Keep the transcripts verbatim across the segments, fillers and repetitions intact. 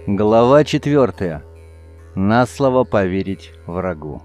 Глава четвертая. На слово поверить врагу.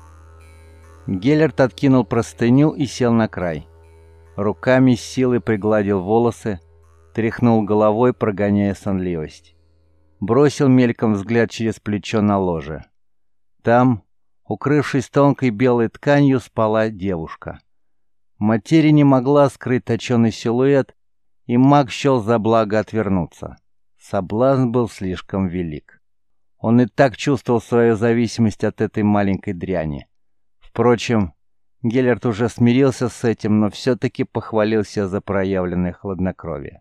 Геллерт откинул простыню и сел на край. Руками с силой пригладил волосы, тряхнул головой, прогоняя сонливость. Бросил мельком взгляд через плечо на ложе. Там, укрывшись тонкой белой тканью, спала девушка. Материя не могла скрыть точеный силуэт, и маг счел за благо отвернуться. Соблазн был слишком велик. Он и так чувствовал свою зависимость от этой маленькой дряни. Впрочем, Геллерт уже смирился с этим, но все-таки похвалился за проявленное хладнокровие.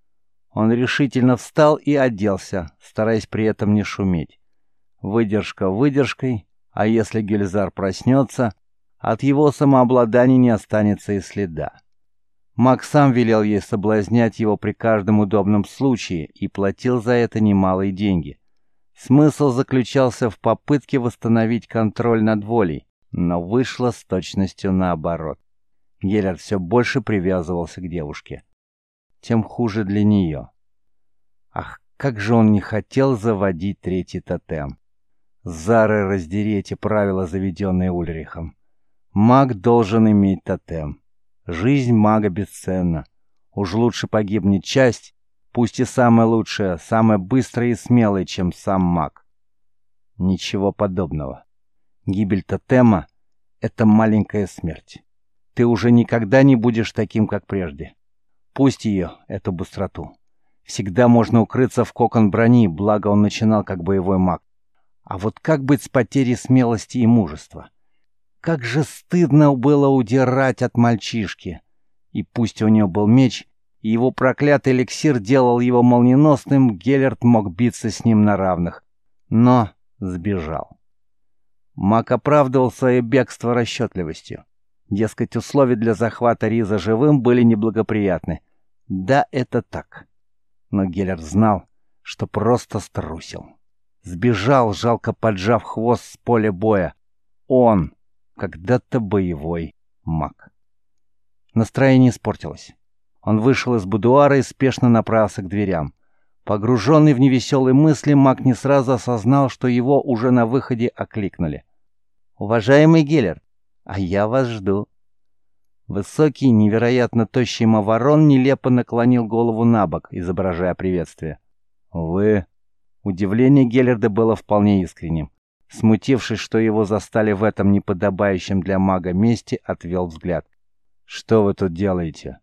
Он решительно встал и оделся, стараясь при этом не шуметь. Выдержка выдержкой, а если Гельзар проснется, от его самообладания не останется и следа. Маг сам велел ей соблазнять его при каждом удобном случае и платил за это немалые деньги. Смысл заключался в попытке восстановить контроль над волей, но вышло с точностью наоборот. Геллерт все больше привязывался к девушке. Тем хуже для нее. Ах, как же он не хотел заводить третий тотем. Зары раздери эти правила, заведенные Ульрихом. Маг должен иметь тотем. Жизнь мага бесценна. Уж лучше погибнет часть, пусть и самая лучшая, самая быстрая и смелая, чем сам маг. Ничего подобного. Гибель тотема — это маленькая смерть. Ты уже никогда не будешь таким, как прежде. Пусть ее, эту быстроту. Всегда можно укрыться в кокон брони, благо он начинал как боевой маг. А вот как быть с потерей смелости и мужества? Как же стыдно было удирать от мальчишки. И пусть у него был меч, и его проклятый эликсир делал его молниеносным, Геллерт мог биться с ним на равных. Но сбежал. Маг оправдывал свое бегство расчетливостью. Дескать, условия для захвата Риза живым были неблагоприятны. Да, это так. Но Геллерт знал, что просто струсил. Сбежал, жалко поджав хвост с поля боя. Он, когда-то боевой маг. Настроение испортилось. Он вышел из будуара и спешно направился к дверям. Погруженный в невеселые мысли, маг не сразу осознал, что его уже на выходе окликнули. «Уважаемый Геллерт, а я вас жду». Высокий, невероятно тощий Маварон нелепо наклонил голову набок, изображая приветствие. «Вы...» Удивление Геллерда было вполне искренним. Смутившись, что его застали в этом неподобающем для мага месте, отвел взгляд. «Что вы тут делаете?»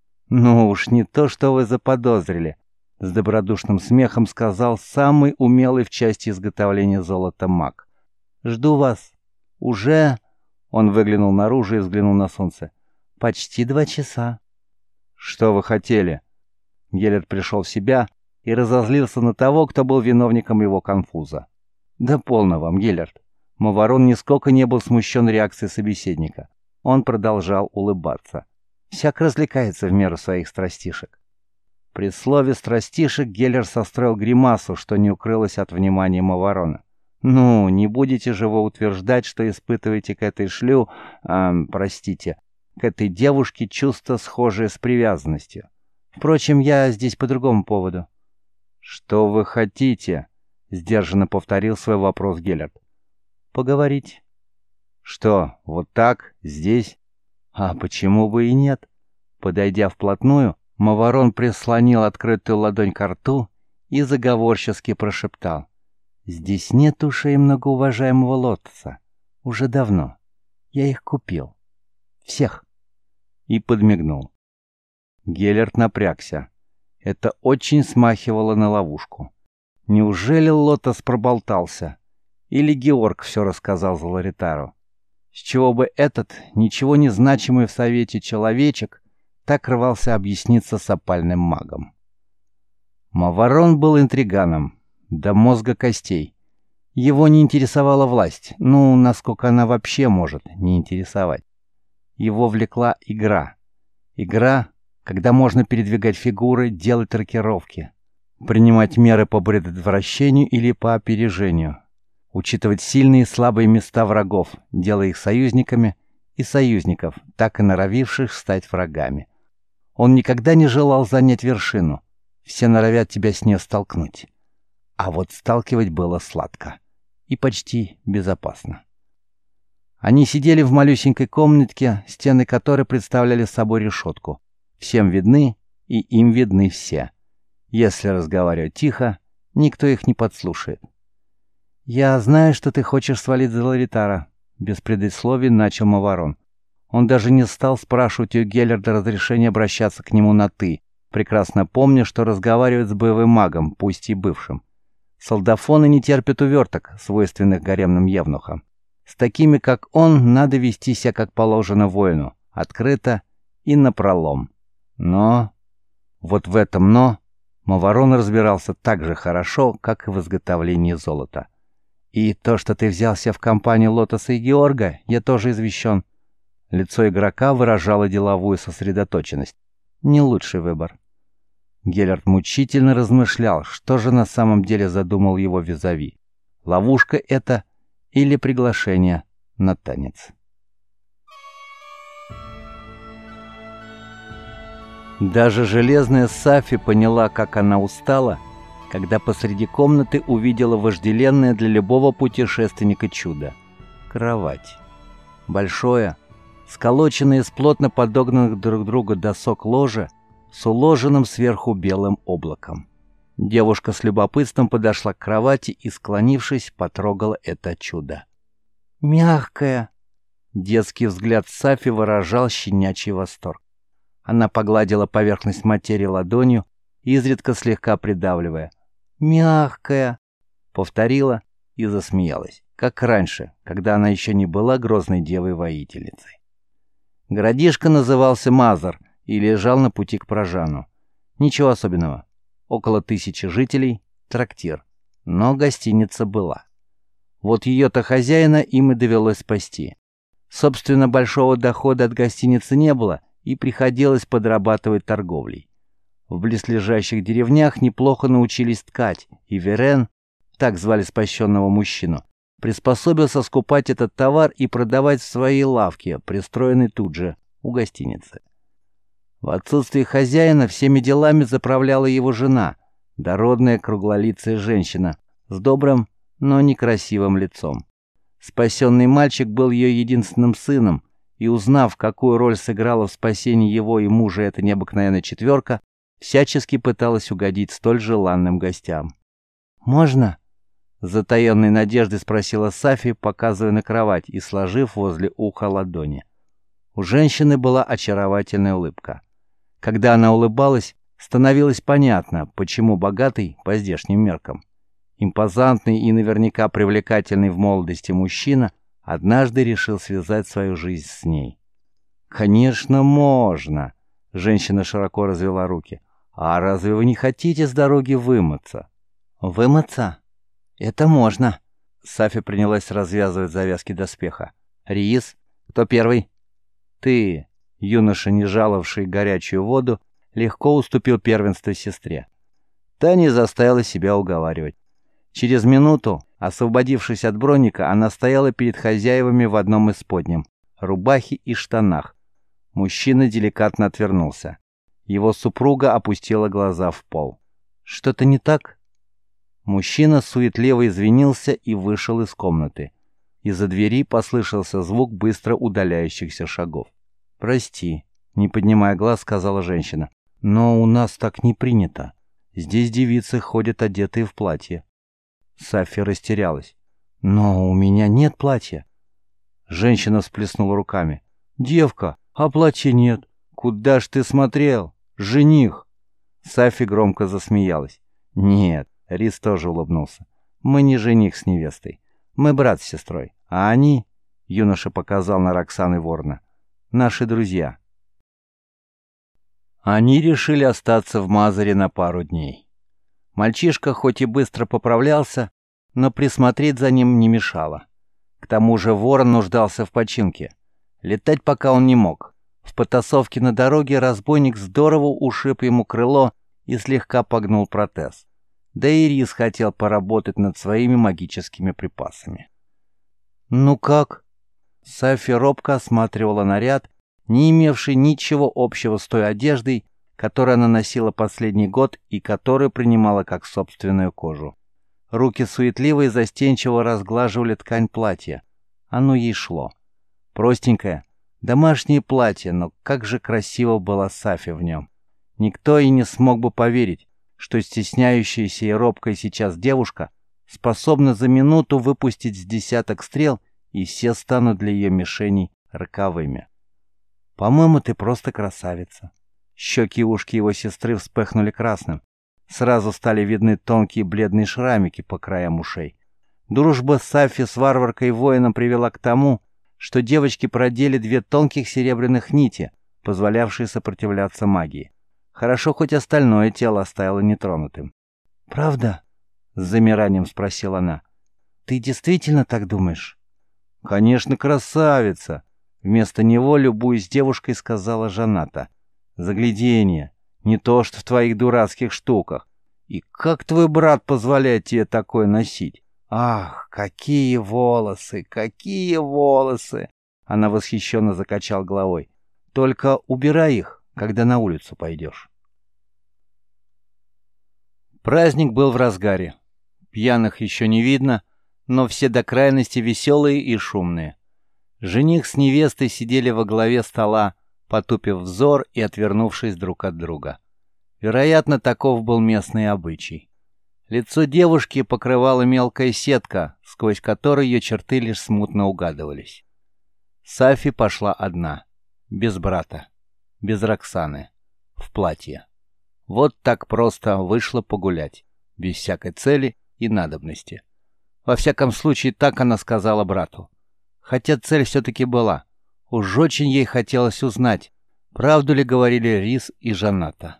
«Ну уж не то, что вы заподозрили», — с добродушным смехом сказал самый умелый в части изготовления золота маг. «Жду вас. Уже...» — он выглянул наружу и взглянул на солнце. «Почти два часа». «Что вы хотели?» Геллерт пришел в себя и разозлился на того, кто был виновником его конфуза. «Да полно вам, Геллерт». Маварон нисколько не был смущен реакцией собеседника. Он продолжал улыбаться. Всяк развлекается в меру своих страстишек. При слове «страстишек» Геллерт состроил гримасу, что не укрылось от внимания Маварона. «Ну, не будете же вы утверждать, что испытываете к этой шлю... Э, простите, к этой девушке чувство, схожее с привязанностью. Впрочем, я здесь по другому поводу». «Что вы хотите?» — сдержанно повторил свой вопрос Геллерт. «Поговорить». «Что, вот так, здесь?» «А почему бы и нет?» Подойдя вплотную, Маварон прислонил открытую ладонь к рту и заговорчески прошептал. «Здесь нет ушей многоуважаемого Лотоса. Уже давно. Я их купил. Всех». И подмигнул. Геллерт напрягся. Это очень смахивало на ловушку. Неужели Лотос проболтался? Или Георг все рассказал Золоритару? С чего бы этот, ничего не значимый в совете человечек, так рвался объясниться с опальным магом? Маварон был интриганом, до мозга костей. Его не интересовала власть, ну, насколько она вообще может не интересовать. Его влекла игра. Игра, когда можно передвигать фигуры, делать рокировки, принимать меры по предотвращению или по опережению, учитывать сильные и слабые места врагов, делая их союзниками, и союзников, так и норовивших стать врагами. Он никогда не желал занять вершину. Все норовят тебя с ней столкнуть. А вот сталкивать было сладко и почти безопасно. Они сидели в малюсенькой комнатке, стены которой представляли собой решетку. Всем видны, и им видны все. Если разговаривать тихо, никто их не подслушает. «Я знаю, что ты хочешь свалить за Ларитара», — без предисловий начал Маварон. Он даже не стал спрашивать у Геллерда разрешения обращаться к нему на «ты», прекрасно помня, что разговаривает с боевым магом, пусть и бывшим. Солдафоны не терпят уверток, свойственных гаремным евнухам. С такими, как он, надо вести себя как положено воину, открыто и напролом. Но... Вот в этом «но» Маварон разбирался так же хорошо, как и в изготовлении золота. «И то, что ты взялся в компанию Лотоса и Георга, я тоже извещен». Лицо игрока выражало деловую сосредоточенность. Не лучший выбор. Геллерд мучительно размышлял, что же на самом деле задумал его визави. Ловушка это или приглашение на танец. Даже железная Сафи поняла, как она устала, когда посреди комнаты увидела вожделенное для любого путешественника чудо — кровать. Большое, сколоченное из плотно подогнанных друг к другу досок ложа, с уложенным сверху белым облаком. Девушка с любопытством подошла к кровати и, склонившись, потрогала это чудо. «Мягкое!» Детский взгляд Сафи выражал щенячий восторг. Она погладила поверхность материи ладонью, изредка слегка придавливая. «Мягкое!» Повторила и засмеялась, как раньше, когда она еще не была грозной девой-воительницей. Городишко назывался Мазар и лежал на пути к Прожану. Ничего особенного. Около тысячи жителей, трактир. Но гостиница была. Вот ее-то хозяина им и довелось спасти. Собственно, большого дохода от гостиницы не было, и приходилось подрабатывать торговлей. В близлежащих деревнях неплохо научились ткать, и Верен, так звали спасенного мужчину, приспособился скупать этот товар и продавать в своей лавке, пристроенной тут же, у гостиницы. В отсутствие хозяина всеми делами заправляла его жена, дородная круглолицая женщина с добрым, но некрасивым лицом. Спасенный мальчик был ее единственным сыном, и, узнав, какую роль сыграла в спасении его и мужа эта необыкновенная четверка, всячески пыталась угодить столь желанным гостям. «Можно?» — с затаенной надеждой спросила Сафи, показывая на кровать и сложив возле уха ладони. У женщины была очаровательная улыбка. Когда она улыбалась, становилось понятно, почему богатый по здешним меркам. Импозантный и наверняка привлекательный в молодости мужчина однажды решил связать свою жизнь с ней. «Конечно, можно!» — женщина широко развела руки. «А разве вы не хотите с дороги вымыться?» «Вымыться? Это можно!» Сафи принялась развязывать завязки доспеха. «Риис, кто первый?» «Ты!» Юноша, не жаловавший горячую воду, легко уступил первенство сестре. Та не заставила себя уговаривать. Через минуту, освободившись от броника, она стояла перед хозяевами в одном из подням, рубахе и штанах. Мужчина деликатно отвернулся. Его супруга опустила глаза в пол. «Что-то не так?» Мужчина суетливо извинился и вышел из комнаты. Из-за двери послышался звук быстро удаляющихся шагов. «Прости», — не поднимая глаз, сказала женщина. «Но у нас так не принято. Здесь девицы ходят одетые в платье». Сафи растерялась. «Но у меня нет платья». Женщина всплеснула руками. «Девка, а платья нет. Куда ж ты смотрел? Жених!» Сафи громко засмеялась. «Нет», — Рис тоже улыбнулся. «Мы не жених с невестой. Мы брат с сестрой. А они...» — юноша показал на Роксан и Ворона. «Наши друзья». Они решили остаться в Мазаре на пару дней. Мальчишка хоть и быстро поправлялся, но присмотреть за ним не мешало. К тому же Ворон нуждался в починке. Летать пока он не мог. В потасовке на дороге разбойник здорово ушиб ему крыло и слегка погнул протез. Да и Рис хотел поработать над своими магическими припасами. «Ну как?» Сафи робко осматривала наряд, не имевший ничего общего с той одеждой, которую она носила последний год и которую принимала как собственную кожу. Руки суетливо и застенчиво разглаживали ткань платья. Оно ей шло. Простенькое, домашнее платье, но как же красиво была Сафи в нем. Никто и не смог бы поверить, что стесняющаяся и робкая сейчас девушка способна за минуту выпустить с десяток стрел, и все станут для ее мишеней роковыми. «По-моему, ты просто красавица». Щеки и ушки его сестры вспыхнули красным. Сразу стали видны тонкие бледные шрамики по краям ушей. Дружба Сафи с варваркой-воином привела к тому, что девочки продели две тонких серебряных нити, позволявшие сопротивляться магии. Хорошо, хоть остальное тело оставило нетронутым. «Правда?» — с замиранием спросила она. «Ты действительно так думаешь?» «Конечно, красавица!» — вместо него, любуясь девушкой, сказала Жанната. «Загляденье! Не то что в твоих дурацких штуках. И как твой брат позволяет тебе такое носить? Ах, какие волосы, какие волосы!» Она восхищенно закачала головой. «Только убирай их, когда на улицу пойдешь». Праздник был в разгаре. Пьяных еще не видно, но все до крайности веселые и шумные. Жених с невестой сидели во главе стола, потупив взор и отвернувшись друг от друга. Вероятно, таков был местный обычай. Лицо девушки покрывала мелкая сетка, сквозь которую ее черты лишь смутно угадывались. Сафи пошла одна, без брата, без Роксаны, в платье. Вот так просто вышла погулять, без всякой цели и надобности. Во всяком случае, так она сказала брату. Хотя цель все-таки была. Уж очень ей хотелось узнать, правду ли говорили Рис и Жанната.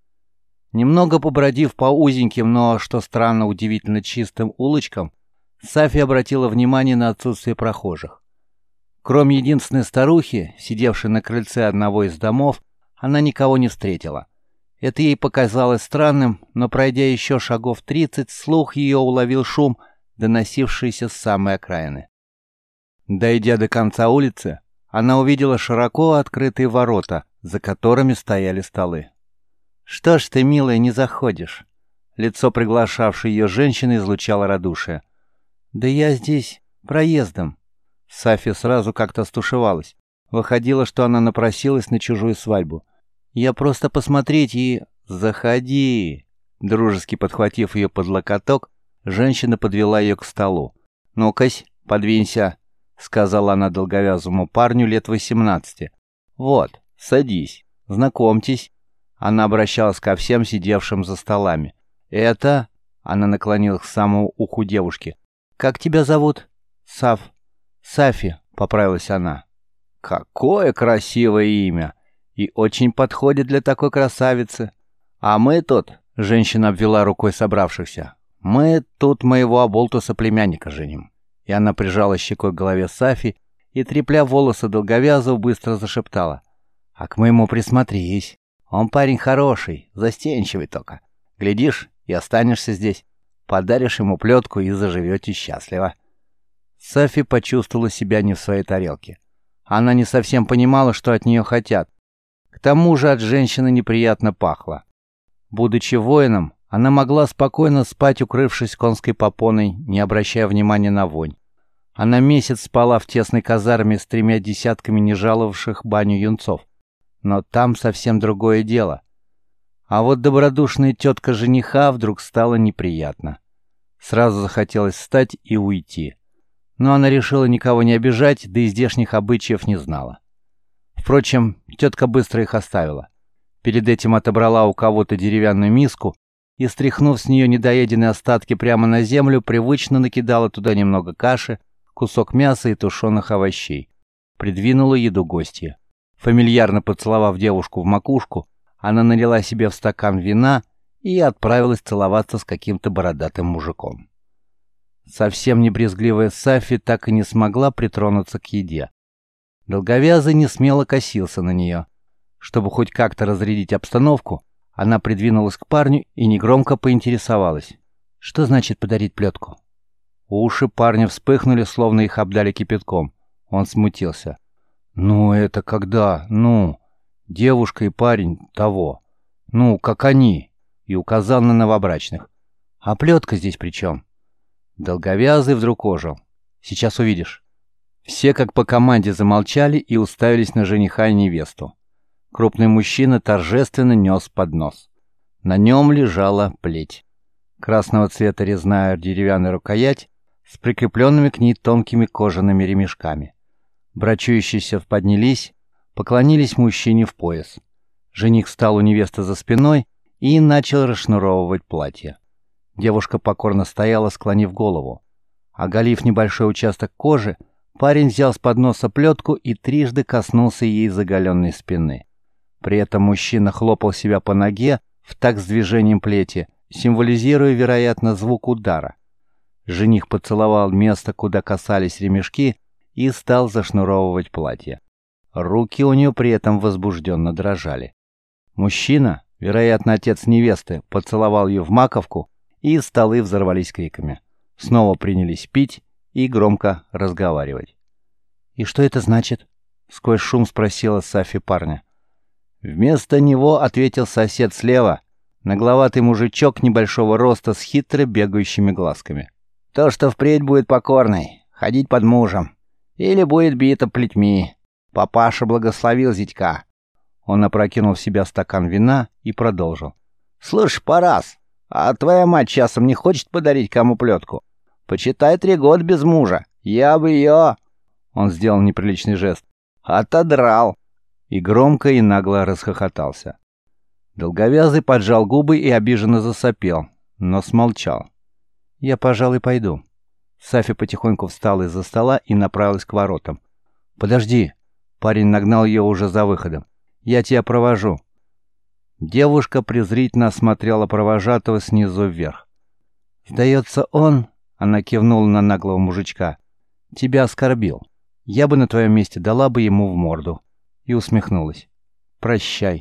Немного побродив по узеньким, но, что странно, удивительно чистым улочкам, Сафи обратила внимание на отсутствие прохожих. Кроме единственной старухи, сидевшей на крыльце одного из домов, она никого не встретила. Это ей показалось странным, но, пройдя еще шагов тридцать, слух ее уловил шум, доносившийся с самой окраины. Дойдя до конца улицы, она увидела широко открытые ворота, за которыми стояли столы. «Что ж ты, милая, не заходишь?» Лицо приглашавшей ее женщины излучало радушие. «Да я здесь проездом». Сафи сразу как-то стушевалась. Выходило, что она напросилась на чужую свадьбу. «Я просто посмотреть и...» «Заходи!» Дружески подхватив ее под локоток, женщина подвела ее к столу. «Ну-кась, подвинься», — сказала она долговязому парню лет восемнадцати. «Вот, садись, знакомьтесь». Она обращалась ко всем сидевшим за столами. «Это...» — она наклонилась к самому уху девушки. «Как тебя зовут?» «Саф». «Сафи», — поправилась она. «Какое красивое имя! И очень подходит для такой красавицы. А мы тут...» — женщина обвела рукой собравшихся. «Мы тут моего оболтуса племянника женим». И она прижала щекой к голове Сафи и, трепля волосы долговязого, быстро зашептала. «А к моему присмотрись. Он парень хороший, застенчивый только. Глядишь, и останешься здесь. Подаришь ему плетку и заживете счастливо». Сафи почувствовала себя не в своей тарелке. Она не совсем понимала, что от нее хотят. К тому же от женщины неприятно пахло. Будучи воином, она могла спокойно спать, укрывшись конской попоной, не обращая внимания на вонь. Она месяц спала в тесной казарме с тремя десятками не жаловавших баню юнцов. Но там совсем другое дело. А вот добродушная тетка жениха вдруг стала неприятна. Сразу захотелось встать и уйти. Но она решила никого не обижать, да и здешних обычаев не знала. Впрочем, тетка быстро их оставила. Перед этим отобрала у кого-то деревянную миску и, стряхнув с нее недоеденные остатки прямо на землю, привычно накидала туда немного каши, кусок мяса и тушеных овощей. Придвинула еду гостья. Фамильярно поцеловав девушку в макушку, она налила себе в стакан вина и отправилась целоваться с каким-то бородатым мужиком. Совсем не брезгливая Сафи так и не смогла притронуться к еде. Долговязый несмело косился на нее. Чтобы хоть как-то разрядить обстановку, она придвинулась к парню и негромко поинтересовалась. «Что значит подарить плетку?» Уши парня вспыхнули, словно их обдали кипятком. Он смутился. «Ну, это когда? Ну, девушка и парень того. Ну, как они?» И указал на новобрачных. «А плетка здесь при чем?» Долговязый вдруг ожил. «Сейчас увидишь». Все как по команде замолчали и уставились на жениха и невесту. Крупный мужчина торжественно нес поднос. На нем лежала плеть. Красного цвета резная деревянная рукоять с прикрепленными к ней тонкими кожаными ремешками. Брачующиеся поднялись, поклонились мужчине в пояс. Жених встал у невесты за спиной и начал расшнуровывать платье. Девушка покорно стояла, склонив голову. Оголив небольшой участок кожи, парень взял с подноса плетку и трижды коснулся ей заголенной спины. При этом мужчина хлопал себя по ноге в такт с движением плети, символизируя, вероятно, звук удара. Жених поцеловал место, куда касались ремешки, и стал зашнуровывать платье. Руки у нее при этом возбужденно дрожали. Мужчина, вероятно, отец невесты, поцеловал ее в маковку, и столы взорвались криками. Снова принялись пить и громко разговаривать. «И что это значит?» — сквозь шум спросила Сафи парня. Вместо него ответил сосед слева, нагловатый мужичок небольшого роста с хитро бегающими глазками. «То, что впредь будет покорной, ходить под мужем, или будет бита плетьми. Папаша благословил зятька». Он опрокинул в себя стакан вина и продолжил. «Слушай, Парас, а твоя мать часом не хочет подарить кому плетку? Почитай, три года без мужа. Я бы ее...» Он сделал неприличный жест. «Отодрал». И громко и нагло расхохотался. Долговязый поджал губы и обиженно засопел, но смолчал. «Я, пожалуй, пойду». Сафи потихоньку встала из-за стола и направилась к воротам. «Подожди!» Парень нагнал ее уже за выходом. «Я тебя провожу». Девушка презрительно осмотрела провожатого снизу вверх. «Сдается он...» — она кивнула на наглого мужичка. «Тебя оскорбил. Я бы на твоем месте дала бы ему в морду». И усмехнулась. «Прощай».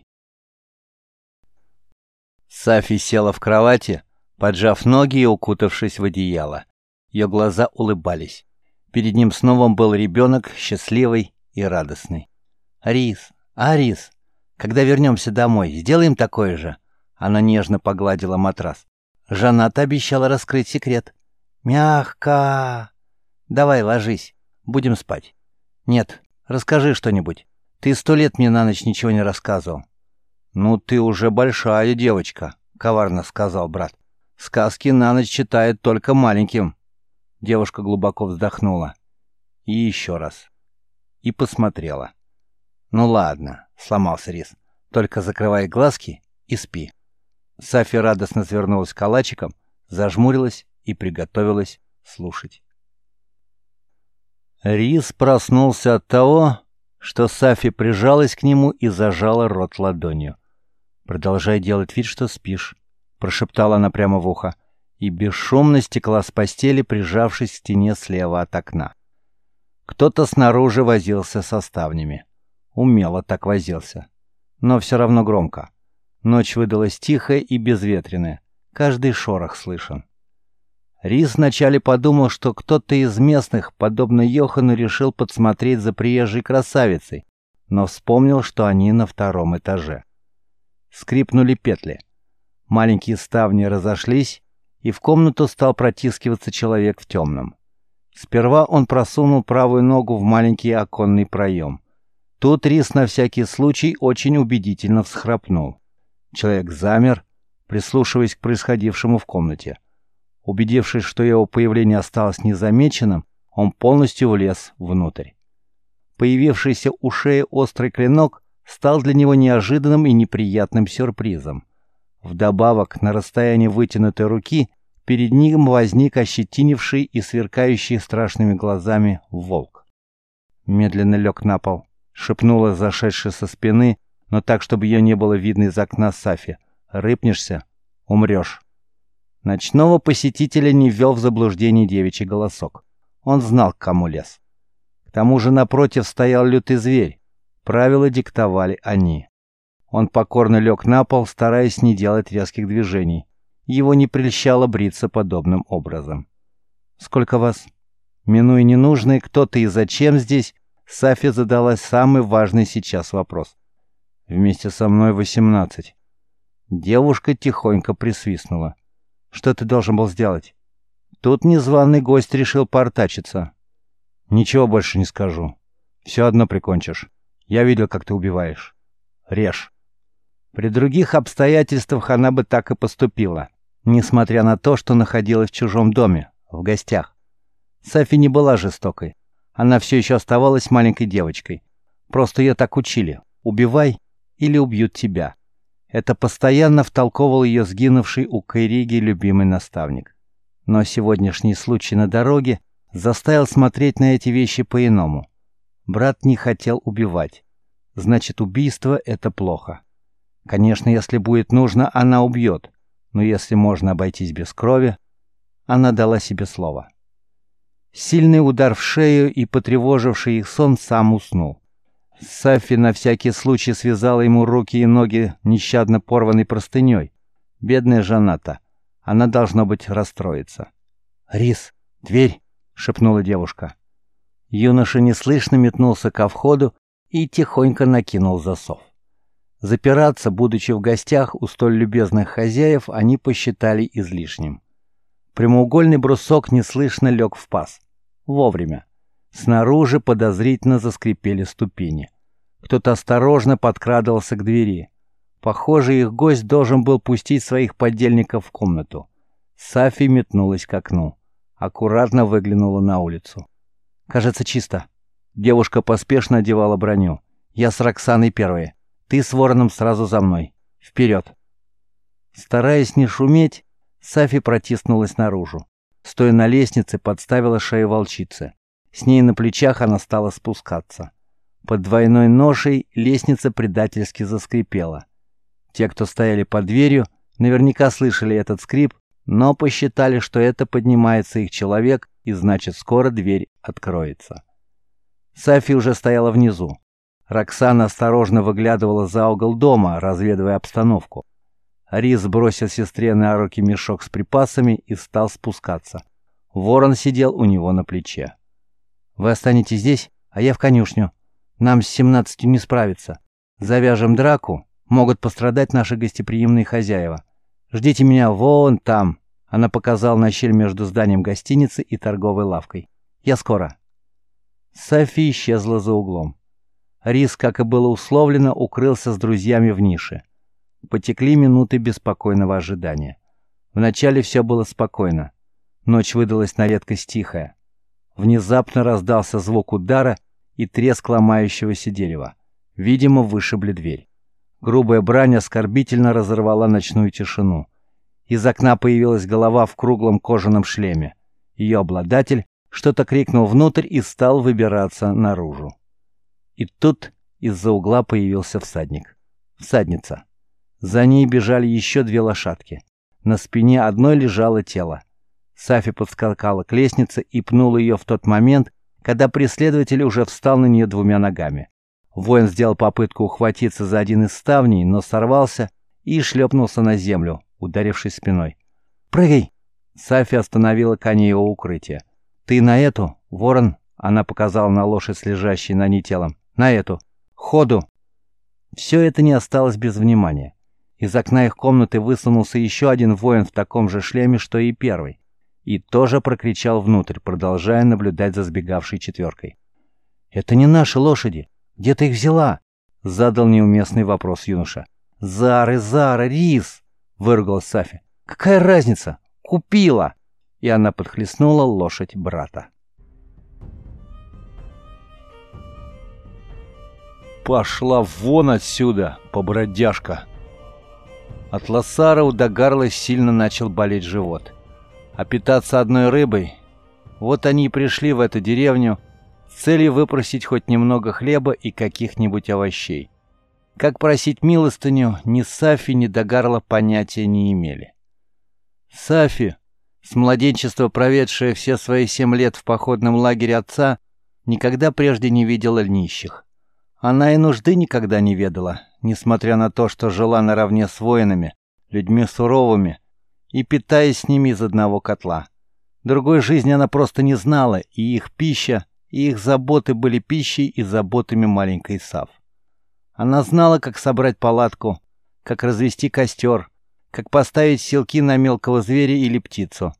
Сафи села в кровати, поджав ноги и укутавшись в одеяло. Ее глаза улыбались. Перед ним снова был ребенок, счастливый и радостный. «Арис, Арис, когда вернемся домой, сделаем такое же?» Она нежно погладила матрас. «Жанната обещала раскрыть секрет». «Мягко. Давай, ложись, будем спать». «Нет, расскажи что-нибудь. Ты сто лет мне на ночь ничего не рассказывал». «Ну, ты уже большая девочка», — коварно сказал брат. «Сказки на ночь читают только маленьким». Девушка глубоко вздохнула. И еще раз. И посмотрела. «Ну ладно», — сломался Рис. «Только закрывай глазки и спи». Сафи радостно свернулась калачиком, зажмурилась и приготовилась слушать. Рис проснулся от того, что Сафи прижалась к нему и зажала рот ладонью. «Продолжай делать вид, что спишь», — прошептала она прямо в ухо, и бесшумно стекла с постели, прижавшись к стене слева от окна. Кто-то снаружи возился со ставнями. Умело так возился. Но все равно громко. Ночь выдалась тихая и безветренная. Каждый шорох слышен. Рис вначале подумал, что кто-то из местных, подобно Йохану, решил подсмотреть за приезжей красавицей, но вспомнил, что они на втором этаже. Скрипнули петли. Маленькие ставни разошлись, и в комнату стал протискиваться человек в темном. Сперва он просунул правую ногу в маленький оконный проем. Тут Рис на всякий случай очень убедительно всхрапнул. Человек замер, прислушиваясь к происходившему в комнате. Убедившись, что его появление осталось незамеченным, он полностью влез внутрь. Появившийся у шеи острый клинок стал для него неожиданным и неприятным сюрпризом. Вдобавок, на расстоянии вытянутой руки перед ним возник ощетинивший и сверкающий страшными глазами волк. Медленно лег на пол, шепнула зашедшая со спины, но так, чтобы ее не было видно из окна Сафи. «Рыпнешься — умрешь». Ночного посетителя не ввел в заблуждение девичий голосок. Он знал, к кому лез. К тому же напротив стоял лютый зверь. Правила диктовали они. Он покорно лег на пол, стараясь не делать резких движений. Его не прельщало бриться подобным образом. «Сколько вас?» Минуя ненужный «кто ты и зачем здесь», Сафи задалась самый важный сейчас вопрос. «Вместе со мной восемнадцать». Девушка тихонько присвистнула. «Что ты должен был сделать?» Тут незваный гость решил поортачиться. Ничего больше не скажу. Все одно прикончишь. Я видел, как ты убиваешь. Режь. При других обстоятельствах она бы так и поступила, несмотря на то, что находилась в чужом доме, в гостях. Сафи не была жестокой. Она все еще оставалась маленькой девочкой. Просто ее так учили. Убивай, или убьют тебя. Это постоянно втолковывал ее сгинувший у Кайриги любимый наставник. Но сегодняшний случай на дороге заставил смотреть на эти вещи по-иному. Брат не хотел убивать. Значит, убийство — это плохо. Конечно, если будет нужно, она убьет. Но если можно обойтись без крови, она дала себе слово. Сильный удар в шею и потревоживший их сон сам уснул. Сафи на всякий случай связала ему руки и ноги нещадно порванной простыней. Бедная Жаната. Она, должно быть, расстроится. «Рис, дверь!» — шепнула девушка. Юноша неслышно метнулся ко входу и тихонько накинул засов. Запираться, будучи в гостях у столь любезных хозяев, они посчитали излишним. Прямоугольный брусок неслышно лег в паз. Вовремя. Снаружи подозрительно заскрипели ступени. Кто-то осторожно подкрадывался к двери. Похоже, их гость должен был пустить своих подельников в комнату. Сафи метнулась к окну. Аккуратно выглянула на улицу. «Кажется, чисто». Девушка поспешно одевала броню. «Я с Роксаной первой. Ты с Вороном сразу за мной. Вперед!» Стараясь не шуметь, Сафи протиснулась наружу. Стоя на лестнице, подставила шею волчице. С ней на плечах она стала спускаться. Под двойной ношей лестница предательски заскрипела. Те, кто стояли под дверью, наверняка слышали этот скрип, но посчитали, что это поднимается их человек, и значит, скоро дверь откроется. Сафи уже стояла внизу. Роксана осторожно выглядывала за угол дома, разведывая обстановку. Рис бросил сестре на руки мешок с припасами и стал спускаться. Ворон сидел у него на плече. «Вы останетесь здесь, а я в конюшню. Нам с семнадцатью не справиться. Завяжем драку, могут пострадать наши гостеприимные хозяева. Ждите меня вон там», — она показала на щель между зданием гостиницы и торговой лавкой. «Я скоро». Софи исчезла за углом. Рис, как и было условлено, укрылся с друзьями в нише. Потекли минуты беспокойного ожидания. Вначале все было спокойно. Ночь выдалась на редкость тихая. Внезапно раздался звук удара и треск ломающегося дерева. Видимо, вышибли дверь. Грубая брань оскорбительно разорвала ночную тишину. Из окна появилась голова в круглом кожаном шлеме. Ее обладатель что-то крикнул внутрь и стал выбираться наружу. И тут из-за угла появился всадник. Всадница. За ней бежали еще две лошадки. На спине одной лежало тело. Сафи подскакала к лестнице и пнула ее в тот момент, когда преследователь уже встал на нее двумя ногами. Воин сделал попытку ухватиться за один из ставней, но сорвался и шлепнулся на землю, ударившись спиной. «Прыгай!» Сафи остановила коней у укрытия. «Ты на эту, Ворон?» Она показала на лошадь с лежащей на ней телом. «На эту! Ходу!» Все это не осталось без внимания. Из окна их комнаты высунулся еще один воин в таком же шлеме, что и первый. И тоже прокричал внутрь, продолжая наблюдать за сбегавшей четверкой. «Это не наши лошади! Где ты их взяла?» — задал неуместный вопрос юноша. «Зары, Зара, Рис!» — выругалась Сафи. «Какая разница? Купила!» И она подхлестнула лошадь брата. «Пошла вон отсюда, побродяжка!» От Лассара до горла сильно начал болеть живот. А питаться одной рыбой? Вот они и пришли в эту деревню с целью выпросить хоть немного хлеба и каких-нибудь овощей. Как просить милостыню, ни Сафи, ни Дагарла понятия не имели. Сафи, с младенчества проведшая все свои семь лет в походном лагере отца, никогда прежде не видела нищих. Она и нужды никогда не ведала, несмотря на то, что жила наравне с воинами, людьми суровыми, и питаясь с ними из одного котла. Другой жизни она просто не знала, и их пища, и их заботы были пищей и заботами маленькой Саф. Она знала, как собрать палатку, как развести костер, как поставить селки на мелкого зверя или птицу.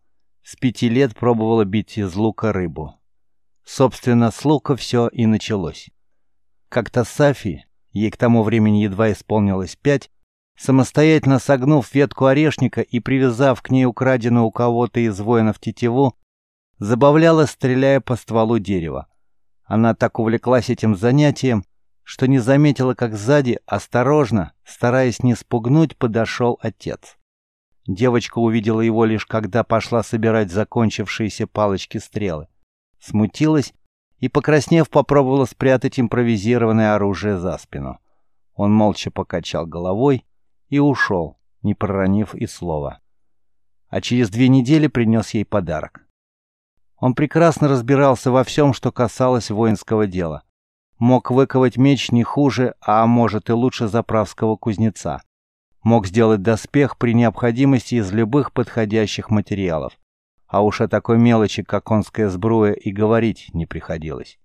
С пяти лет пробовала бить из лука рыбу. Собственно, с лука все и началось. Как-то Сафи, ей к тому времени едва исполнилось пять, самостоятельно согнув ветку орешника и привязав к ней украденную у кого-то из воинов тетиву, забавляла, стреляя по стволу дерева. Она так увлеклась этим занятием, что не заметила, как сзади, осторожно, стараясь не спугнуть, подошел отец. Девочка увидела его лишь когда пошла собирать закончившиеся палочки-стрелы. Смутилась и, покраснев, попробовала спрятать импровизированное оружие за спину. Он молча покачал головой и ушел, не проронив и слова. А через две недели принес ей подарок. Он прекрасно разбирался во всем, что касалось воинского дела. Мог выковать меч не хуже, а может и лучше заправского кузнеца. Мог сделать доспех при необходимости из любых подходящих материалов. А уж о такой мелочи, как конская сбруя, и говорить не приходилось.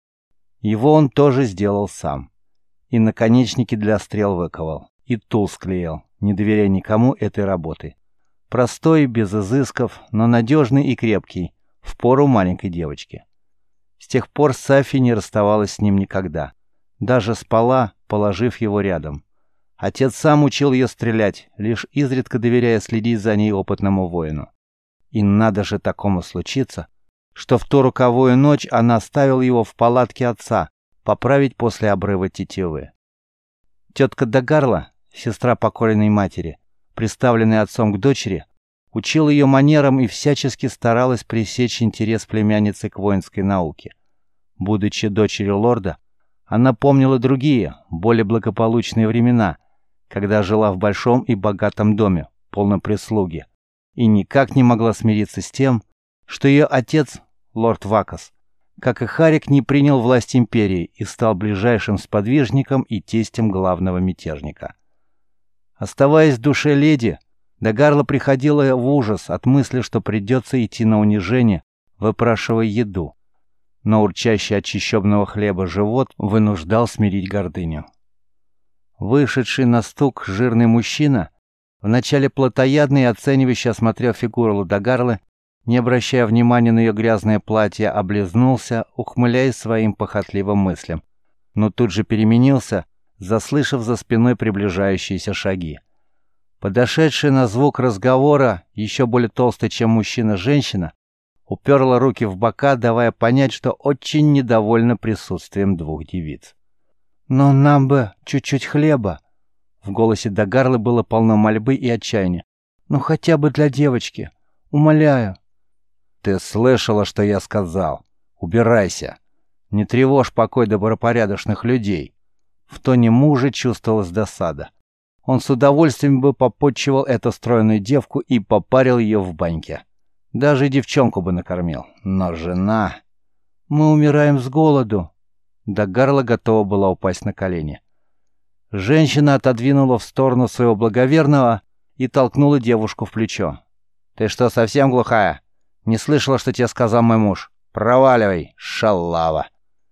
Его он тоже сделал сам. И наконечники для стрел выковал, и тул склеил, не доверяя никому этой работы. Простой, без изысков, но надежный и крепкий, впору маленькой девочке. С тех пор Сафи не расставалась с ним никогда. Даже спала, положив его рядом. Отец сам учил ее стрелять, лишь изредка доверяя следить за ней опытному воину. И надо же такому случиться, что в ту роковую ночь она оставила его в палатке отца, поправить после обрыва тетивы. Тетка Дагарла, сестра покойной матери, приставленная отцом к дочери, учила ее манерам и всячески старалась пресечь интерес племянницы к воинской науке. Будучи дочерью лорда, она помнила другие, более благополучные времена, когда жила в большом и богатом доме, полном прислуги, и никак не могла смириться с тем, что ее отец, лорд Вакас, как и Харик, не принял власть империи и стал ближайшим сподвижником и тестем главного мятежника. Оставаясь в душе леди, Дагарла приходила в ужас от мысли, что придется идти на унижение, выпрашивая еду. Но урчащий от чищебного хлеба живот вынуждал смирить гордыню. Вышедший на стук жирный мужчина, вначале плотоядный и оценивающе осмотрел фигуру Дагарлы, не обращая внимания на ее грязное платье, облизнулся, ухмыляясь своим похотливым мыслям, но тут же переменился, заслышав за спиной приближающиеся шаги. Подошедшая на звук разговора, еще более толстая, чем мужчина-женщина, уперла руки в бока, давая понять, что очень недовольна присутствием двух девиц. «Но нам бы чуть-чуть хлеба!» В голосе Дагарлы было полно мольбы и отчаяния. «Ну хотя бы для девочки! Умоляю!» «Ты слышала, что я сказал? Убирайся! Не тревожь покой добропорядочных людей!» В тоне мужа чувствовалась досада. Он с удовольствием бы попотчевал эту стройную девку и попарил ее в баньке. Даже девчонку бы накормил. Но жена... «Мы умираем с голоду!» Дагарла готова была упасть на колени. Женщина отодвинула в сторону своего благоверного и толкнула девушку в плечо. «Ты что, совсем глухая? Не слышала, что тебе сказал мой муж? Проваливай, шалава!»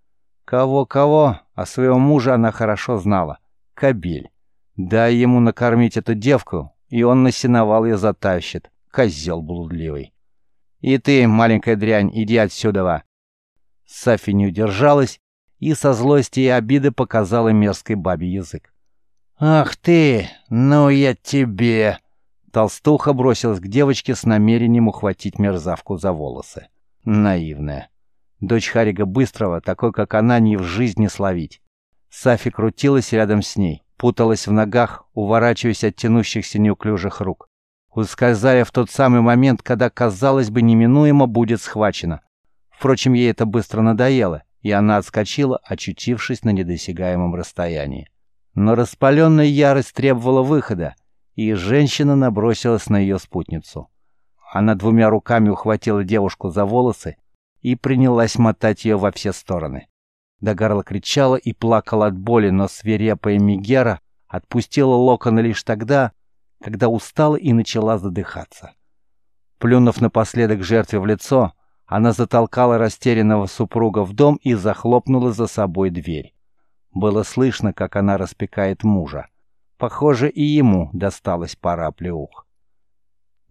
Кого-кого, а своего мужа она хорошо знала. Кобель. Дай ему накормить эту девку, и он на сеновал ее затащит. Козел блудливый. «И ты, маленькая дрянь, иди отсюда!» Сафи не удержалась и со злости и обиды показала мерзкий бабий язык. «Ах ты! Ну я тебе!» Толстуха бросилась к девочке с намерением ухватить мерзавку за волосы. Наивная. Дочь Харига Быстрого, такой как она, ни в жизни словить. Сафи крутилась рядом с ней, путалась в ногах, уворачиваясь от тянущихся неуклюжих рук, ускользая в тот самый момент, когда, казалось бы, неминуемо будет схвачена. Впрочем, ей это быстро надоело, и она отскочила, очутившись на недосягаемом расстоянии. Но распаленная ярость требовала выхода, и женщина набросилась на ее спутницу. Она двумя руками ухватила девушку за волосы и принялась мотать ее во все стороны. Дагарла кричала и плакала от боли, но свирепая Мегера отпустила локоны лишь тогда, когда устала и начала задыхаться. Плюнув напоследок жертве в лицо, она затолкала растерянного супруга в дом и захлопнула за собой дверь. Было слышно, как она распекает мужа. Похоже, и ему досталась пара оплеух.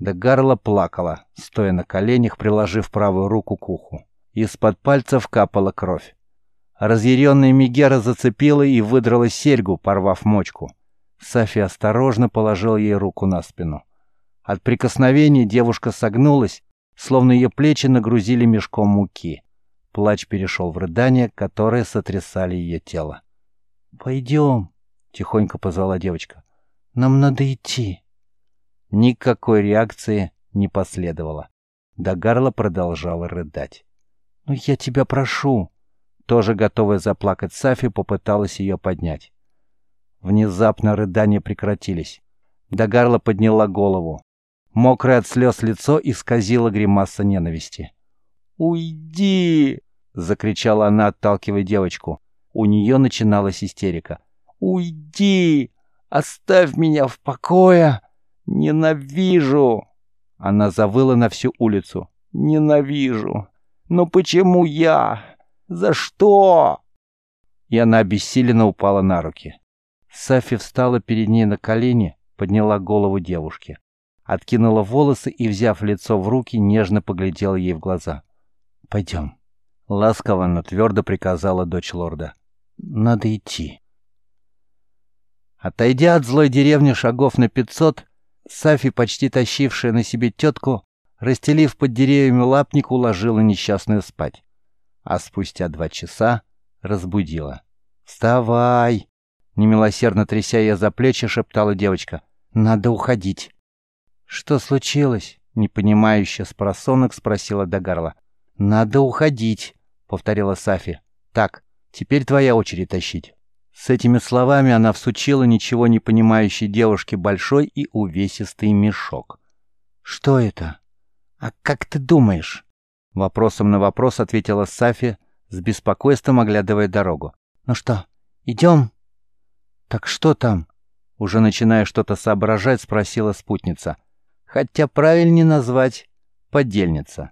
Дагарла плакала, стоя на коленях, приложив правую руку к уху. Из-под пальцев капала кровь. Разъяренная Мегера зацепила и выдрала серьгу, порвав мочку. Сафи осторожно положил ей руку на спину. От прикосновения девушка согнулась, словно ее плечи нагрузили мешком муки. Плач перешел в рыдания, которые сотрясали ее тело. «Пойдем», — тихонько позвала девочка. «Нам надо идти». Никакой реакции не последовало. Дагарла продолжала рыдать. «Ну я тебя прошу». Тоже готовая заплакать Сафи попыталась ее поднять. Внезапно рыдания прекратились. Дагарла подняла голову. Мокрое от слез лицо исказило гримаса ненависти. «Уйди!» — закричала она, отталкивая девочку. У нее начиналась истерика. «Уйди! Оставь меня в покое! Ненавижу!» Она завыла на всю улицу. «Ненавижу! Но почему я? За что?» И она обессиленно упала на руки. Сафи встала перед ней на колени, подняла голову девушки. Откинула волосы и, взяв лицо в руки, нежно поглядела ей в глаза. «Пойдем», — ласково, но твердо приказала дочь лорда. «Надо идти». Отойдя от злой деревни шагов на пятьсот, Сафи, почти тащившая на себе тетку, расстелив под деревьями лапник, уложила несчастную спать. А спустя два часа разбудила. «Вставай!» — немилосердно тряся ее за плечи, шептала девочка. «Надо уходить». «Что случилось?» — непонимающе спросонок спросила Дагарла. «Надо уходить», — повторила Сафи. «Так, теперь твоя очередь тащить». С этими словами она всучила ничего не понимающей девушке большой и увесистый мешок. «Что это? А как ты думаешь?» Вопросом на вопрос ответила Сафи, с беспокойством оглядывая дорогу. «Ну что, идем?» «Так что там?» Уже начиная что-то соображать, спросила спутница. Хотя правильнее назвать подельница.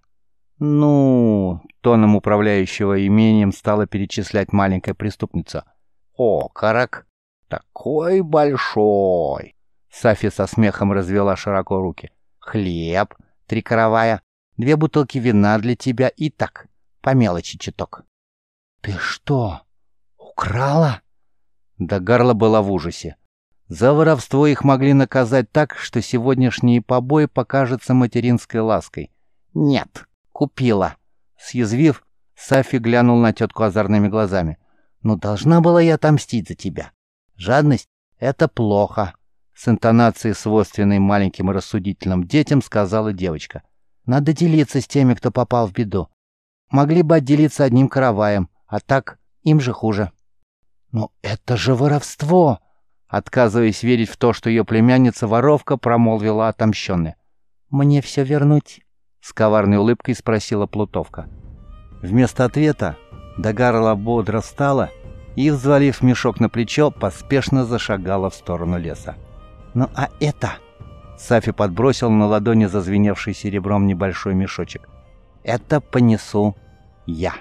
«Ну...» — тоном управляющего имением стала перечислять маленькая преступница. «Окорок! Такой большой!» Сафи со смехом развела широко руки. «Хлеб, три каравая, две бутылки вина для тебя и так, по мелочи чуток». «Ты что, украла?» Дагарла была в ужасе. За воровство их могли наказать так, что сегодняшние побои покажутся материнской лаской. «Нет, купила». Съязвив, Сафи глянул на тетку озорными глазами. «Ну, должна была я отомстить за тебя. Жадность — это плохо», — с интонацией, свойственной маленьким рассудительным детям, сказала девочка. «Надо делиться с теми, кто попал в беду. Могли бы отделиться одним караваем, а так им же хуже». «Но это же воровство!» Отказываясь верить в то, что ее племянница-воровка, промолвила отомщенная. «Мне все вернуть?» — с коварной улыбкой спросила плутовка. Вместо ответа Дагарла бодро встала и, взвалив мешок на плечо, поспешно зашагала в сторону леса. «Ну а это?» — Сафи подбросил на ладони зазвеневший серебром небольшой мешочек. «Это понесу я».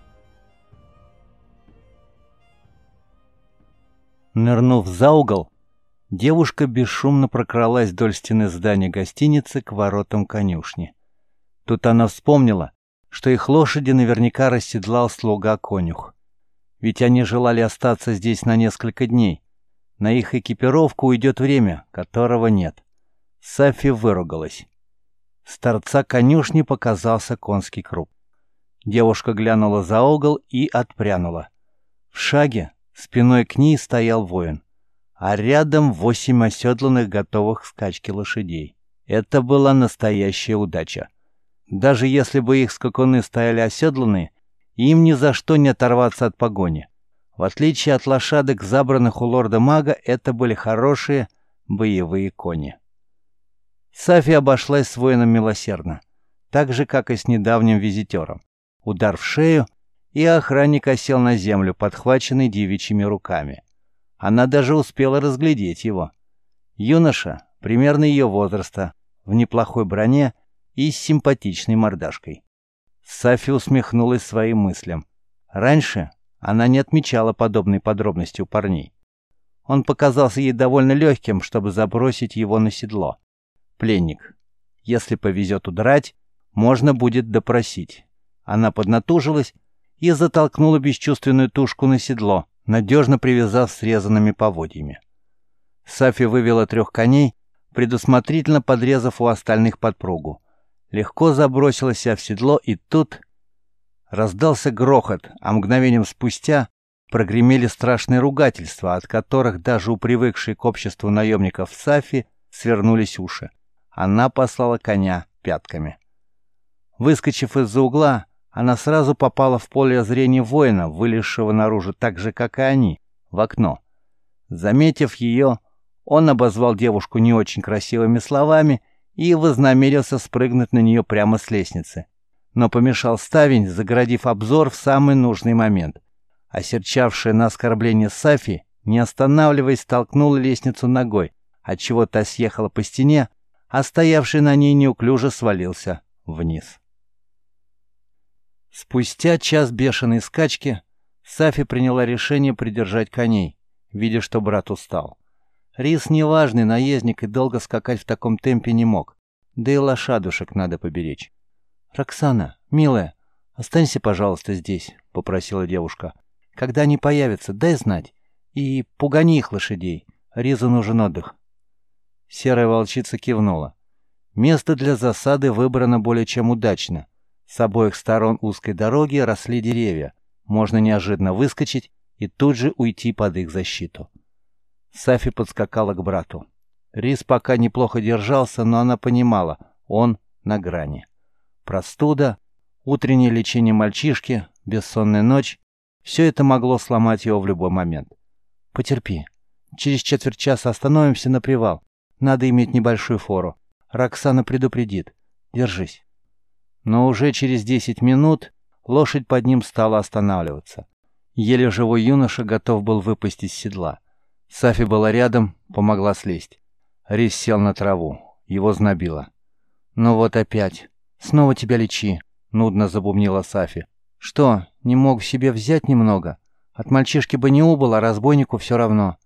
Нырнув за угол, девушка бесшумно прокралась вдоль стены здания гостиницы к воротам конюшни. Тут она вспомнила, что их лошади наверняка расседлал слуга-конюх. Ведь они желали остаться здесь на несколько дней. На их экипировку уйдет время, которого нет. Сафи выругалась. С торца конюшни показался конский круп. Девушка глянула за угол и отпрянула. В шаге спиной к ней стоял воин, а рядом восемь оседланных, готовых к скачке лошадей. Это была настоящая удача. Даже если бы их скакуны стояли оседланные, им ни за что не оторваться от погони. В отличие от лошадок, забранных у лорда-мага, это были хорошие боевые кони. Сафи обошлась с воином милосердно, так же, как и с недавним визитером. Удар в шею, и охранник осел на землю, подхваченный девичьими руками. Она даже успела разглядеть его. Юноша, примерно ее возраста, в неплохой броне и с симпатичной мордашкой. Сафи усмехнулась своим мыслям. Раньше она не отмечала подобной подробности у парней. Он показался ей довольно легким, чтобы забросить его на седло. Пленник. Если повезет удрать, можно будет допросить. Она поднатужилась и затолкнула бесчувственную тушку на седло, надежно привязав срезанными поводьями. Сафи вывела трех коней, предусмотрительно подрезав у остальных подпругу. Легко забросила себя в седло, и тут раздался грохот, а мгновением спустя прогремели страшные ругательства, от которых даже у привыкшей к обществу наемников Сафи свернулись уши. Она послала коня пятками. Выскочив из-за угла, она сразу попала в поле зрения воина, вылезшего наружу так же, как и они, в окно. Заметив ее, он обозвал девушку не очень красивыми словами и вознамерился спрыгнуть на нее прямо с лестницы. Но помешал ставень, загородив обзор в самый нужный момент. Осерчавшая на оскорбление Сафи, не останавливаясь, толкнула лестницу ногой, отчего та съехала по стене, а стоявший на ней неуклюже свалился вниз. Спустя час бешеной скачки Сафи приняла решение придержать коней, видя, что брат устал. Рис неважный наездник и долго скакать в таком темпе не мог, да и лошадушек надо поберечь. «Роксана, милая, останься, пожалуйста, здесь», — попросила девушка. «Когда они появятся, дай знать. И пугани их лошадей. Ризу нужен отдых». Серая волчица кивнула. Место для засады выбрано более чем удачно. С обоих сторон узкой дороги росли деревья. Можно неожиданно выскочить и тут же уйти под их защиту. Сафи подскакала к брату. Рис пока неплохо держался, но она понимала, он на грани. Простуда, утреннее лечение мальчишки, бессонная ночь — все это могло сломать его в любой момент. «Потерпи. Через четверть часа остановимся на привал. Надо иметь небольшую фору. Роксана предупредит. Держись». Но уже через десять минут лошадь под ним стала останавливаться. Еле живой юноша готов был выпасть из седла. Сафи была рядом, помогла слезть. Рис сел на траву. Его знобило. «Ну вот опять. Снова тебя лечи», — нудно забубнила Сафи. «Что, не мог в себе взять немного? От мальчишки бы не убыл, а разбойнику все равно».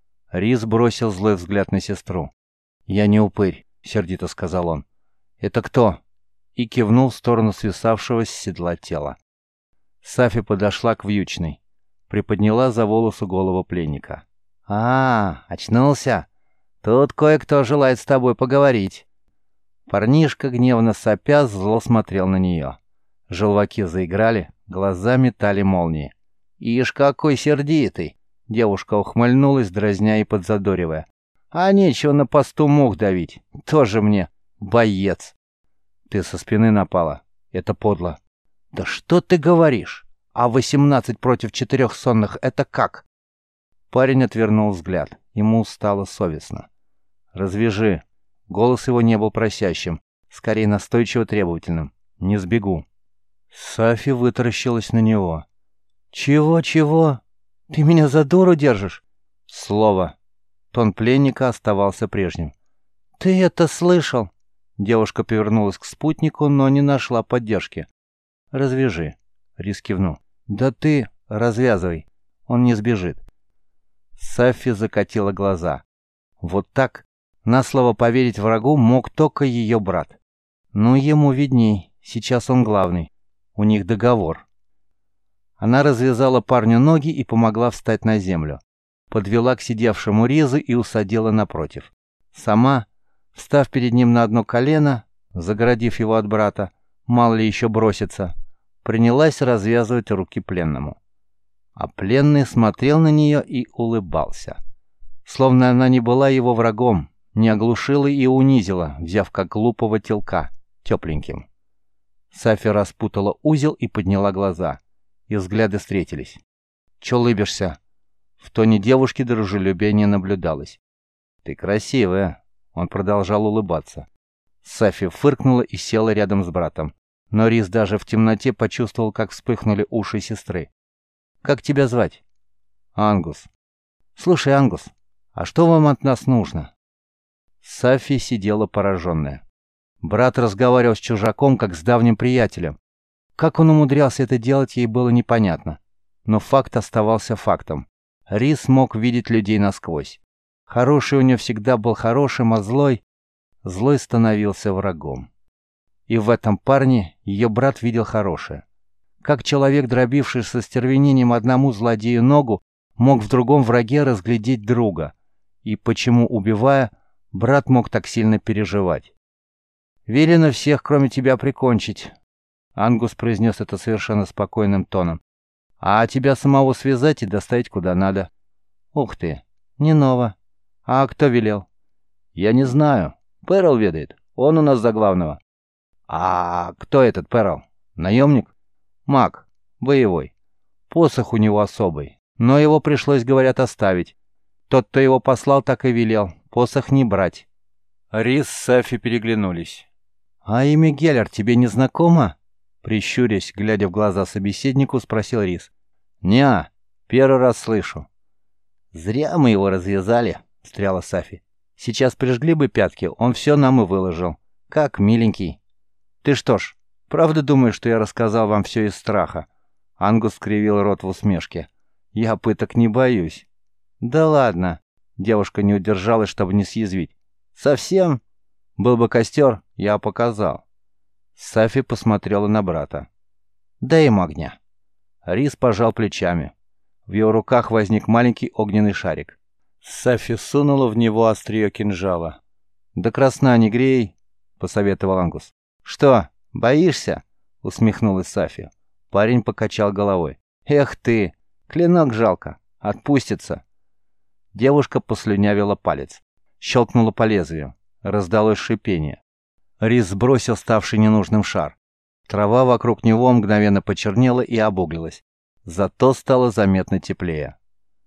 Рис бросил злой взгляд на сестру. «Я не упырь», — сердито сказал он. «Это кто?» И кивнул в сторону свисавшего с седла тела. Сафи подошла к вьючной, приподняла за волосы голову пленника. «А, очнулся? Тут кое-кто желает с тобой поговорить». Парнишка, гневно сопя, зло смотрел на нее. Желваки заиграли, глаза метали молнии. «Ишь, какой сердитый!» Девушка ухмыльнулась, дразня и подзадоривая. «А нечего на посту мух давить. Тоже мне боец!» «Ты со спины напала. Это подло». «Да что ты говоришь? А восемнадцать против четырех сонных — это как?» Парень отвернул взгляд. Ему стало совестно. «Развяжи». Голос его не был просящим, скорее настойчиво требовательным. «Не сбегу». Сафи вытаращилась на него. «Чего, чего? Ты меня за дуру держишь?» «Слово». Тон пленника оставался прежним. «Ты это слышал?» Девушка повернулась к спутнику, но не нашла поддержки. «Развяжи», — Рис кивнул. «Да ты развязывай, он не сбежит». Сафи закатила глаза. Вот так на слово поверить врагу мог только ее брат. Ну, ему видней, сейчас он главный. У них договор. Она развязала парню ноги и помогла встать на землю. Подвела к сидевшему Ризу и усадила напротив. Сама, встав перед ним на одно колено, загородив его от брата, мало ли еще бросится, принялась развязывать руки пленному. А пленный смотрел на нее и улыбался. Словно она не была его врагом, не оглушила и унизила, взяв как глупого телка, тепленьким. Сафи распутала узел и подняла глаза. И взгляды встретились. «Че лыбишься?» В тоне девушки дружелюбия не наблюдалось. «Ты красивая», — он продолжал улыбаться. Сафи фыркнула и села рядом с братом. Но Рис даже в темноте почувствовал, как вспыхнули уши сестры. «Как тебя звать?» «Ангус». «Слушай, Ангус, а что вам от нас нужно?» Сафи сидела пораженная. Брат разговаривал с чужаком, как с давним приятелем. Как он умудрялся это делать, ей было непонятно. Но факт оставался фактом. Рис мог видеть людей насквозь. Хороший у него всегда был хорошим, а злой... злой становился врагом. И в этом парне ее брат видел хорошее. Как человек, дробивший со стервенением одному злодею ногу, мог в другом враге разглядеть друга? И почему, убивая, брат мог так сильно переживать? «Велено всех, кроме тебя, прикончить», — Ангус произнес это совершенно спокойным тоном. «А тебя самого связать и доставить куда надо». «Ух ты, не ново. А кто велел?» «Я не знаю. Перл ведает. Он у нас за главного». «А кто этот Перл? Наемник?» «Маг. Боевой. Посох у него особый. Но его пришлось, говорят, оставить. Тот, кто его послал, так и велел. Посох не брать». Рис с Сафи переглянулись. «А имя Геллер тебе не знакомо?» Прищурясь, глядя в глаза собеседнику, спросил Рис. «Не-а, первый раз слышу». «Зря мы его развязали», — встряла Сафи. «Сейчас прижгли бы пятки, он все нам и выложил. Как миленький». «Ты что ж, правда думаешь, что я рассказал вам все из страха?» Ангус скривил рот в усмешке. «Я пыток не боюсь». «Да ладно». Девушка не удержалась, чтобы не съязвить. «Совсем? Был бы костер, я показал». Сафи посмотрела на брата. «Дай им огня». Рис пожал плечами. В его руках возник маленький огненный шарик. Сафи сунула в него острие кинжала. «Да красна не грей», — посоветовал Ангус. «Что, боишься?» — усмехнулась Сафи. Парень покачал головой. «Эх ты, клинок жалко, отпустится». Девушка послюнявила палец. Щелкнула по лезвию. Раздалось шипение. Рис сбросил ставший ненужным шар. Трава вокруг него мгновенно почернела и обуглилась. Зато стало заметно теплее.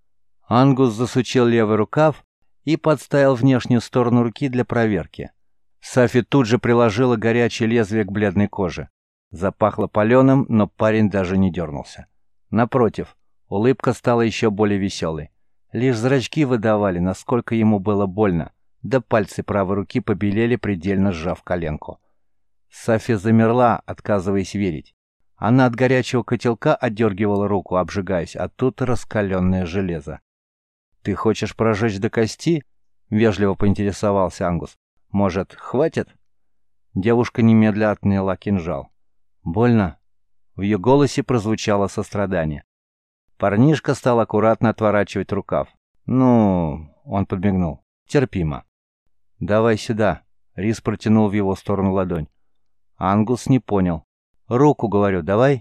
Ангус засучил левый рукав и подставил внешнюю сторону руки для проверки. Сафи тут же приложила горячее лезвие к бледной коже. Запахло паленым, но парень даже не дернулся. Напротив, улыбка стала еще более веселой. Лишь зрачки выдавали, насколько ему было больно, да пальцы правой руки побелели, предельно сжав коленку. Сафи замерла, отказываясь верить. Она от горячего котелка отдергивала руку, обжигаясь, а тут раскаленное железо. «Ты хочешь прожечь до кости?» — вежливо поинтересовался Ангус. «Может, хватит?» Девушка немедля отняла кинжал. «Больно?» В ее голосе прозвучало сострадание. Парнишка стал аккуратно отворачивать рукав. «Ну...» — он подмигнул. «Терпимо». «Давай сюда». Рис протянул в его сторону ладонь. Ангус не понял. «Руку, говорю, давай».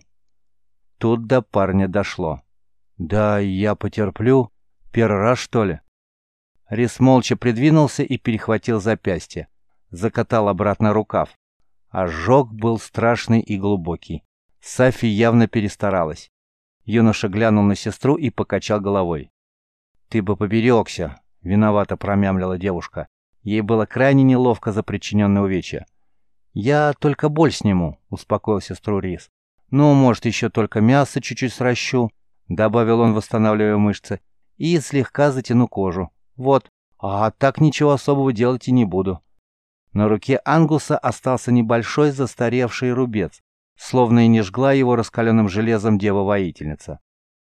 Тут до парня дошло. «Да, я потерплю. Первый раз, что ли?» Рис молча придвинулся и перехватил запястье. Закатал обратно рукав. Ожог был страшный и глубокий. Сафи явно перестаралась. Юноша глянул на сестру и покачал головой. «Ты бы поберегся», — виновато промямлила девушка. Ей было крайне неловко за причиненное увечье. «Я только боль сниму», — успокоил сестру Рис. «Ну, может, еще только мясо чуть-чуть сращу», — добавил он, восстанавливая мышцы, — «и слегка затяну кожу. Вот. А так ничего особого делать и не буду». На руке Ангуса остался небольшой застаревший рубец, словно и не жгла его раскаленным железом дева-воительница.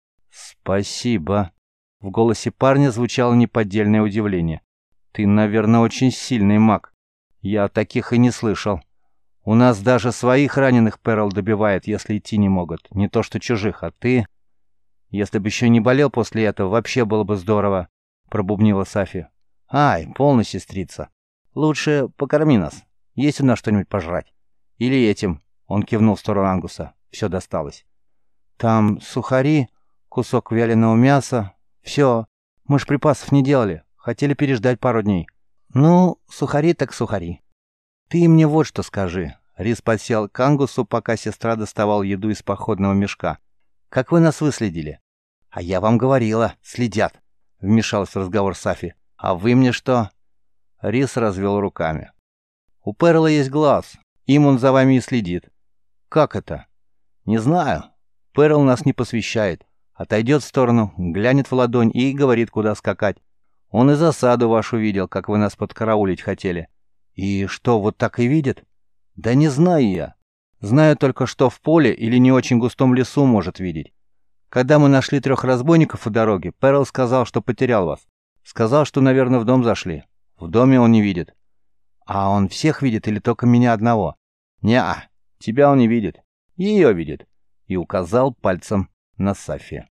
«Спасибо». В голосе парня звучало неподдельное удивление. «Ты, наверное, очень сильный маг. Я таких и не слышал. У нас даже своих раненых Перл добивает, если идти не могут. Не то что чужих, а ты...» «Если бы еще не болел после этого, вообще было бы здорово», — пробубнила Сафи. «Ай, полная сестрица. Лучше покорми нас. Есть у нас что-нибудь пожрать? Или этим?» — он кивнул в сторону Ангуса. Все досталось. «Там сухари, кусок вяленого мяса. Все. Мы ж припасов не делали. Хотели переждать пару дней». «Ну, сухари так сухари. Ты мне вот что скажи». Рис подсел к Ангусу, пока сестра доставала еду из походного мешка. «Как вы нас выследили?» «А я вам говорила, следят», — вмешалась в разговор Сафи. «А вы мне что?» Рис развел руками. «У Перла есть глаз. Им он за вами и следит». «Как это?» «Не знаю. Перл нас не посвящает. Отойдет в сторону, глянет в ладонь и говорит, куда скакать. Он и засаду вашу видел, как вы нас подкараулить хотели». «И что, вот так и видит?» «Да не знаю я. Знаю только, что в поле или не очень густом лесу может видеть. Когда мы нашли трех разбойников у дороги, Перл сказал, что потерял вас. Сказал, что, наверное, в дом зашли. В доме он не видит». А он всех видит или только меня одного? Не-а, тебя он не видит. Ее видит. И указал пальцем на Сафи.